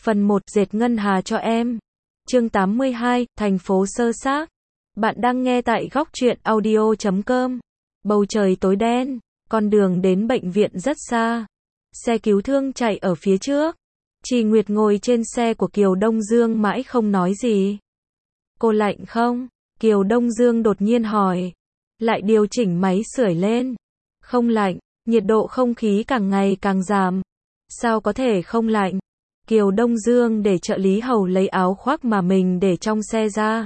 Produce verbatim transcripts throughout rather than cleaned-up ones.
Phần một, dệt ngân hà cho em. Chương tám mươi hai, thành phố sơ xác. Bạn đang nghe tại góc truyện audio chấm com. Bầu trời tối đen, con đường đến bệnh viện rất xa. Xe cứu thương chạy ở phía trước. Trì Nguyệt ngồi trên xe của Kiều Đông Dương mãi không nói gì. Cô lạnh không? Kiều Đông Dương đột nhiên hỏi. Lại điều chỉnh máy sưởi lên. Không lạnh, nhiệt độ không khí càng ngày càng giảm. Sao có thể không lạnh? Kiều Đông Dương để trợ lý hầu lấy áo khoác mà mình để trong xe ra.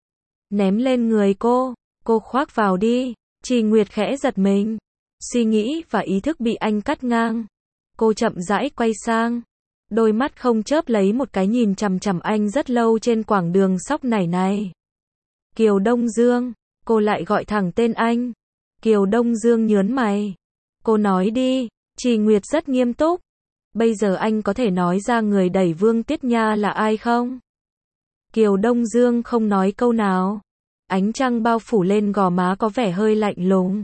Ném lên người cô, cô khoác vào đi. Trì Nguyệt khẽ giật mình. Suy nghĩ và ý thức bị anh cắt ngang. Cô chậm rãi quay sang. Đôi mắt không chớp lấy một cái nhìn chằm chằm anh rất lâu trên quãng đường sóc nảy này. Kiều Đông Dương, cô lại gọi thẳng tên anh. Kiều Đông Dương nhớn mày. Cô nói đi. Trì Nguyệt rất nghiêm túc. Bây giờ anh có thể nói ra người đẩy Vương Tiết Nha là ai không? Kiều Đông Dương không nói câu nào. Ánh trăng bao phủ lên gò má có vẻ hơi lạnh lùng.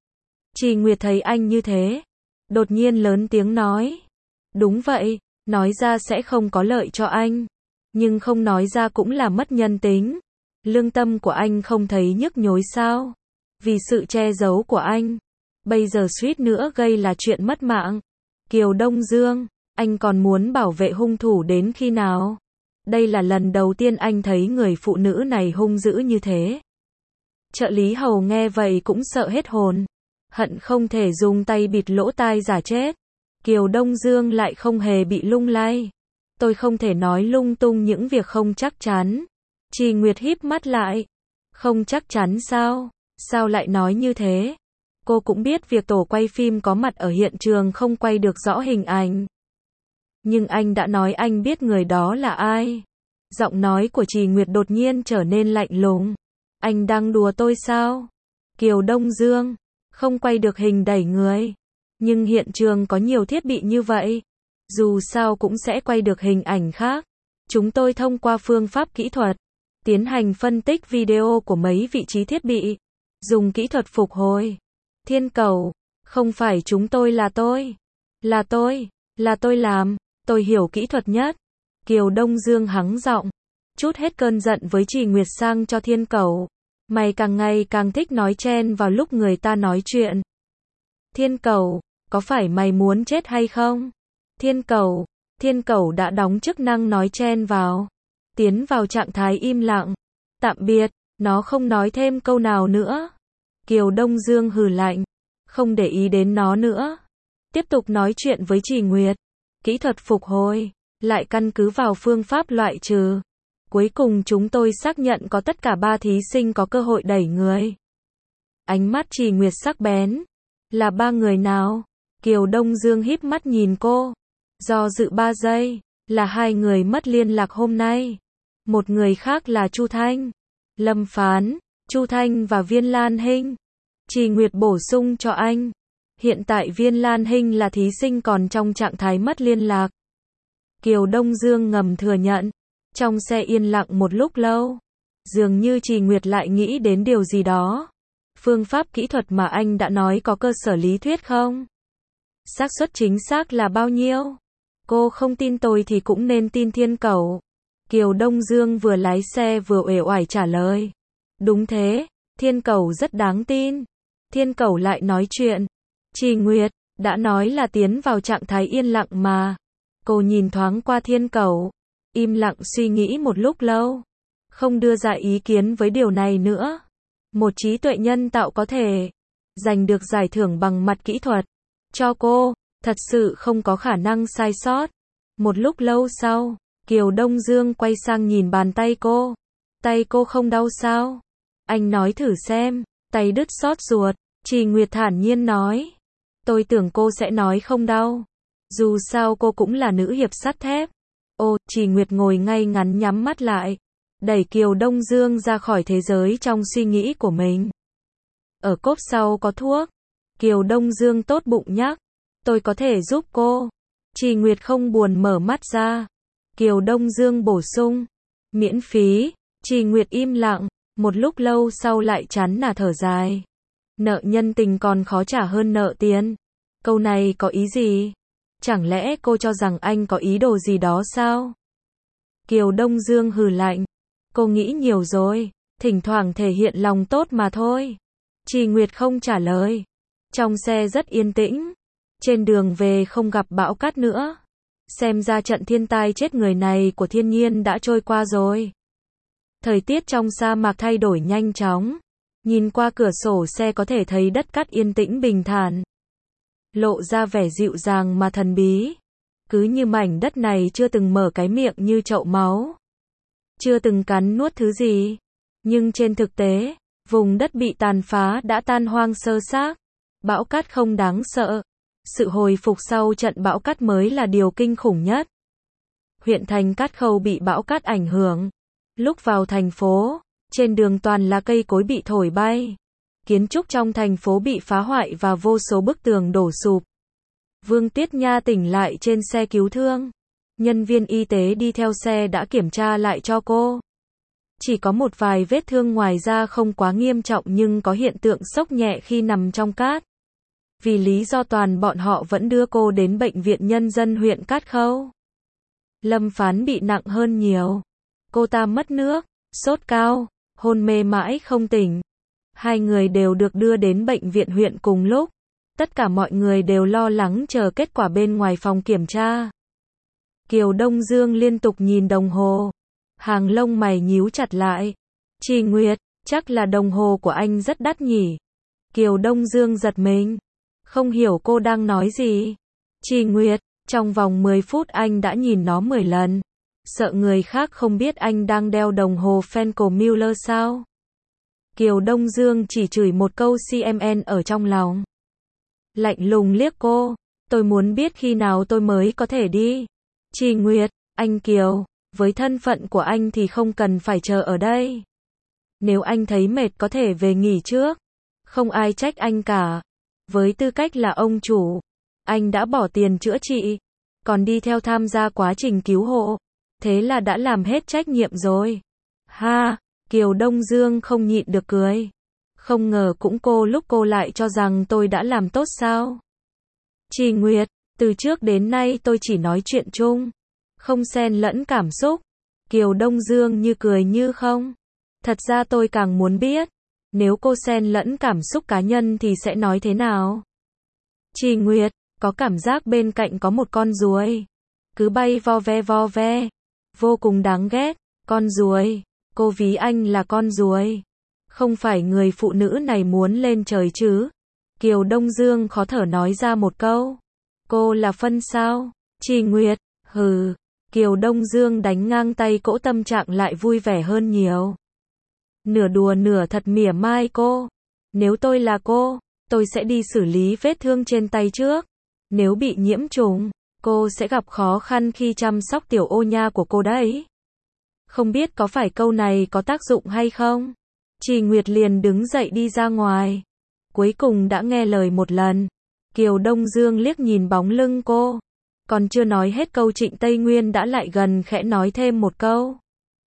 Trì Nguyệt thấy anh như thế, đột nhiên lớn tiếng nói. Đúng vậy, nói ra sẽ không có lợi cho anh. Nhưng không nói ra cũng là mất nhân tính. Lương tâm của anh không thấy nhức nhối sao? Vì sự che giấu của anh, bây giờ suýt nữa gây là chuyện mất mạng. Kiều Đông Dương, anh còn muốn bảo vệ hung thủ đến khi nào? Đây là lần đầu tiên anh thấy người phụ nữ này hung dữ như thế. Trợ lý hầu nghe vậy cũng sợ hết hồn. Hận không thể dùng tay bịt lỗ tai giả chết. Kiều Đông Dương lại không hề bị lung lay. Tôi không thể nói lung tung những việc không chắc chắn. Trì Nguyệt híp mắt lại. Không chắc chắn sao? Sao lại nói như thế? Cô cũng biết việc tổ quay phim có mặt ở hiện trường không quay được rõ hình ảnh. Nhưng anh đã nói anh biết người đó là ai. Giọng nói của Trì Nguyệt đột nhiên trở nên lạnh lùng. Anh đang đùa tôi sao? Kiều Đông Dương, không quay được hình đẩy người. Nhưng hiện trường có nhiều thiết bị như vậy. Dù sao cũng sẽ quay được hình ảnh khác. Chúng tôi thông qua phương pháp kỹ thuật, tiến hành phân tích video của mấy vị trí thiết bị. Dùng kỹ thuật phục hồi. Thiên Cầu, không phải chúng tôi là tôi. Là tôi, là tôi làm, tôi hiểu kỹ thuật nhất. Kiều Đông Dương hắng giọng, trút hết cơn giận với Trì Nguyệt sang cho Thiên Cầu. Mày càng ngày càng thích nói chen vào lúc người ta nói chuyện. Thiên Cầu, có phải mày muốn chết hay không? Thiên Cầu, Thiên Cầu đã đóng chức năng nói chen vào. Tiến vào trạng thái im lặng. Tạm biệt, nó không nói thêm câu nào nữa. Kiều Đông Dương hừ lạnh, không để ý đến nó nữa. Tiếp tục nói chuyện với Trì Nguyệt. Kỹ thuật phục hồi, lại căn cứ vào phương pháp loại trừ. Cuối cùng chúng tôi xác nhận có tất cả ba thí sinh có cơ hội đẩy người. Ánh mắt Trì Nguyệt sắc bén. Là ba người nào? Kiều Đông Dương híp mắt nhìn cô. Do dự ba giây, là hai người mất liên lạc hôm nay. Một người khác là Chu Thanh, Lâm Phán, Chu Thanh và Viên Lan Hinh. Trì Nguyệt bổ sung cho anh. Hiện tại Viên Lan Hinh là thí sinh còn trong trạng thái mất liên lạc. Kiều Đông Dương ngầm thừa nhận. Trong xe yên lặng một lúc lâu. Dường như Trì Nguyệt lại nghĩ đến điều gì đó. Phương pháp kỹ thuật mà anh đã nói có cơ sở lý thuyết không? Xác suất chính xác là bao nhiêu? Cô không tin tôi thì cũng nên tin Thiên Cầu. Kiều Đông Dương vừa lái xe vừa uể oải trả lời. Đúng thế, Thiên Cầu rất đáng tin. Thiên Cầu lại nói chuyện. Trì Nguyệt, đã nói là tiến vào trạng thái yên lặng mà. Cô nhìn thoáng qua Thiên Cầu. Im lặng suy nghĩ một lúc lâu. Không đưa ra ý kiến với điều này nữa. Một trí tuệ nhân tạo có thể giành được giải thưởng bằng mặt kỹ thuật. Cho cô, thật sự không có khả năng sai sót. Một lúc lâu sau, Kiều Đông Dương quay sang nhìn bàn tay cô. Tay cô không đau sao? Anh nói thử xem, tay đứt xót ruột. Trì Nguyệt thản nhiên nói. Tôi tưởng cô sẽ nói không đau. Dù sao cô cũng là nữ hiệp sắt thép. Ô, Trì Nguyệt ngồi ngay ngắn nhắm mắt lại. Đẩy Kiều Đông Dương ra khỏi thế giới trong suy nghĩ của mình. Ở cốp sau có thuốc. Kiều Đông Dương tốt bụng nhắc. Tôi có thể giúp cô. Trì Nguyệt không buồn mở mắt ra. Kiều Đông Dương bổ sung. Miễn phí. Trì Nguyệt im lặng. Một lúc lâu sau lại chán nản thở dài. Nợ nhân tình còn khó trả hơn nợ tiền. Câu này có ý gì? Chẳng lẽ cô cho rằng anh có ý đồ gì đó sao? Kiều Đông Dương hừ lạnh. Cô nghĩ nhiều rồi, thỉnh thoảng thể hiện lòng tốt mà thôi. Trì Nguyệt không trả lời. Trong xe rất yên tĩnh. Trên đường về không gặp bão cát nữa. Xem ra trận thiên tai chết người này của thiên nhiên đã trôi qua rồi. Thời tiết trong sa mạc thay đổi nhanh chóng. Nhìn qua cửa sổ xe có thể thấy đất cát yên tĩnh bình thản. Lộ ra vẻ dịu dàng mà thần bí. Cứ như mảnh đất này chưa từng mở cái miệng như chậu máu. Chưa từng cắn nuốt thứ gì. Nhưng trên thực tế, vùng đất bị tàn phá đã tan hoang sơ xác. Bão cát không đáng sợ. Sự hồi phục sau trận bão cát mới là điều kinh khủng nhất. Huyện thành Cát Khâu bị bão cát ảnh hưởng. Lúc vào thành phố, trên đường toàn là cây cối bị thổi bay. Kiến trúc trong thành phố bị phá hoại và vô số bức tường đổ sụp. Vương Tiết Nha tỉnh lại trên xe cứu thương. Nhân viên y tế đi theo xe đã kiểm tra lại cho cô. Chỉ có một vài vết thương ngoài da không quá nghiêm trọng nhưng có hiện tượng sốc nhẹ khi nằm trong cát. Vì lý do toàn bọn họ vẫn đưa cô đến bệnh viện nhân dân huyện Cát Khâu. Lâm Phán bị nặng hơn nhiều. Cô ta mất nước, sốt cao, hôn mê mãi không tỉnh. Hai người đều được đưa đến bệnh viện huyện cùng lúc. Tất cả mọi người đều lo lắng chờ kết quả bên ngoài phòng kiểm tra. Kiều Đông Dương liên tục nhìn đồng hồ. Hàng lông mày nhíu chặt lại. Trì Nguyệt, chắc là đồng hồ của anh rất đắt nhỉ? Kiều Đông Dương giật mình. Không hiểu cô đang nói gì. Trì Nguyệt, trong vòng mười phút anh đã nhìn nó mười lần. Sợ người khác không biết anh đang đeo đồng hồ Fenco Miller sao? Kiều Đông Dương chỉ chửi một câu xê em en ở trong lòng. Lạnh lùng liếc cô. Tôi muốn biết khi nào tôi mới có thể đi. Trì Nguyệt, anh Kiều, với thân phận của anh thì không cần phải chờ ở đây. Nếu anh thấy mệt có thể về nghỉ trước. Không ai trách anh cả. Với tư cách là ông chủ, anh đã bỏ tiền chữa trị, còn đi theo tham gia quá trình cứu hộ. Thế là đã làm hết trách nhiệm rồi. Ha, Kiều Đông Dương không nhịn được cười. Không ngờ cũng cô lúc cô lại cho rằng tôi đã làm tốt sao? Trì Nguyệt, từ trước đến nay tôi chỉ nói chuyện chung, không xen lẫn cảm xúc. Kiều Đông Dương như cười như không. Thật ra tôi càng muốn biết, nếu cô xen lẫn cảm xúc cá nhân thì sẽ nói thế nào? Trì Nguyệt, có cảm giác bên cạnh có một con ruồi. Cứ bay vo ve vo ve. Vô cùng đáng ghét. Con ruồi. Cô ví anh là con ruồi. Không phải người phụ nữ này muốn lên trời chứ? Kiều Đông Dương khó thở nói ra một câu. Cô là phân sao? Trì Nguyệt, hừ. Kiều Đông Dương đánh ngang tay cỗ, tâm trạng lại vui vẻ hơn nhiều. Nửa đùa nửa thật mỉa mai cô. Nếu tôi là cô, tôi sẽ đi xử lý vết thương trên tay trước. Nếu bị nhiễm trùng, cô sẽ gặp khó khăn khi chăm sóc tiểu ô nha của cô đấy. Không biết có phải câu này có tác dụng hay không? Trì Nguyệt liền đứng dậy đi ra ngoài. Cuối cùng đã nghe lời một lần. Kiều Đông Dương liếc nhìn bóng lưng cô. Còn chưa nói hết câu, Trịnh Tây Nguyên đã lại gần khẽ nói thêm một câu.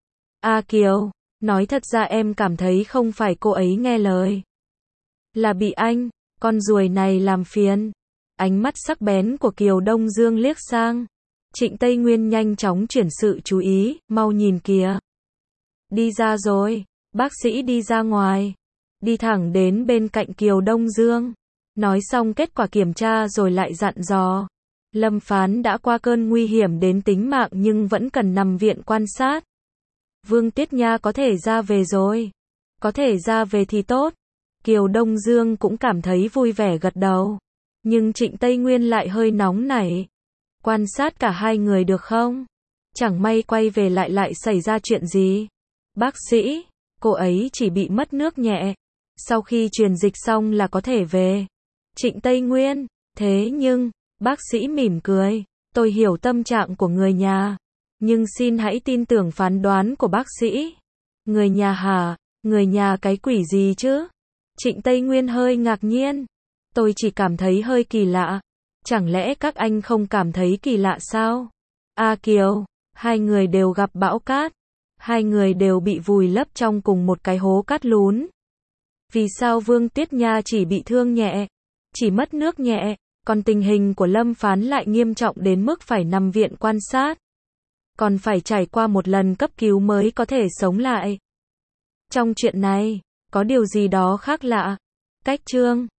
A Kiều, nói thật ra em cảm thấy không phải cô ấy nghe lời. Là bị anh, con ruồi này làm phiền. Ánh mắt sắc bén của Kiều Đông Dương liếc sang. Trịnh Tây Nguyên nhanh chóng chuyển sự chú ý, mau nhìn kìa. Đi ra rồi, bác sĩ đi ra ngoài. Đi thẳng đến bên cạnh Kiều Đông Dương. Nói xong kết quả kiểm tra rồi lại dặn dò. Lâm Phán đã qua cơn nguy hiểm đến tính mạng nhưng vẫn cần nằm viện quan sát. Vương Tiết Nha có thể ra về rồi. Có thể ra về thì tốt. Kiều Đông Dương cũng cảm thấy vui vẻ gật đầu. Nhưng Trịnh Tây Nguyên lại hơi nóng nảy. Quan sát cả hai người được không? Chẳng may quay về lại lại xảy ra chuyện gì? Bác sĩ, cô ấy chỉ bị mất nước nhẹ. Sau khi truyền dịch xong là có thể về. Trịnh Tây Nguyên, thế nhưng, bác sĩ mỉm cười. Tôi hiểu tâm trạng của người nhà. Nhưng xin hãy tin tưởng phán đoán của bác sĩ. Người nhà hả? Người nhà cái quỷ gì chứ? Trịnh Tây Nguyên hơi ngạc nhiên. Tôi chỉ cảm thấy hơi kỳ lạ. Chẳng lẽ các anh không cảm thấy kỳ lạ sao? A Kiều, hai người đều gặp bão cát. Hai người đều bị vùi lấp trong cùng một cái hố cát lún. Vì sao Vương Tiết Nha chỉ bị thương nhẹ? Chỉ mất nước nhẹ, Còn tình hình của Lâm Phán lại nghiêm trọng đến mức phải nằm viện quan sát. Còn phải trải qua một lần cấp cứu mới có thể sống lại. Trong chuyện này, có điều gì đó khác lạ. Cách chương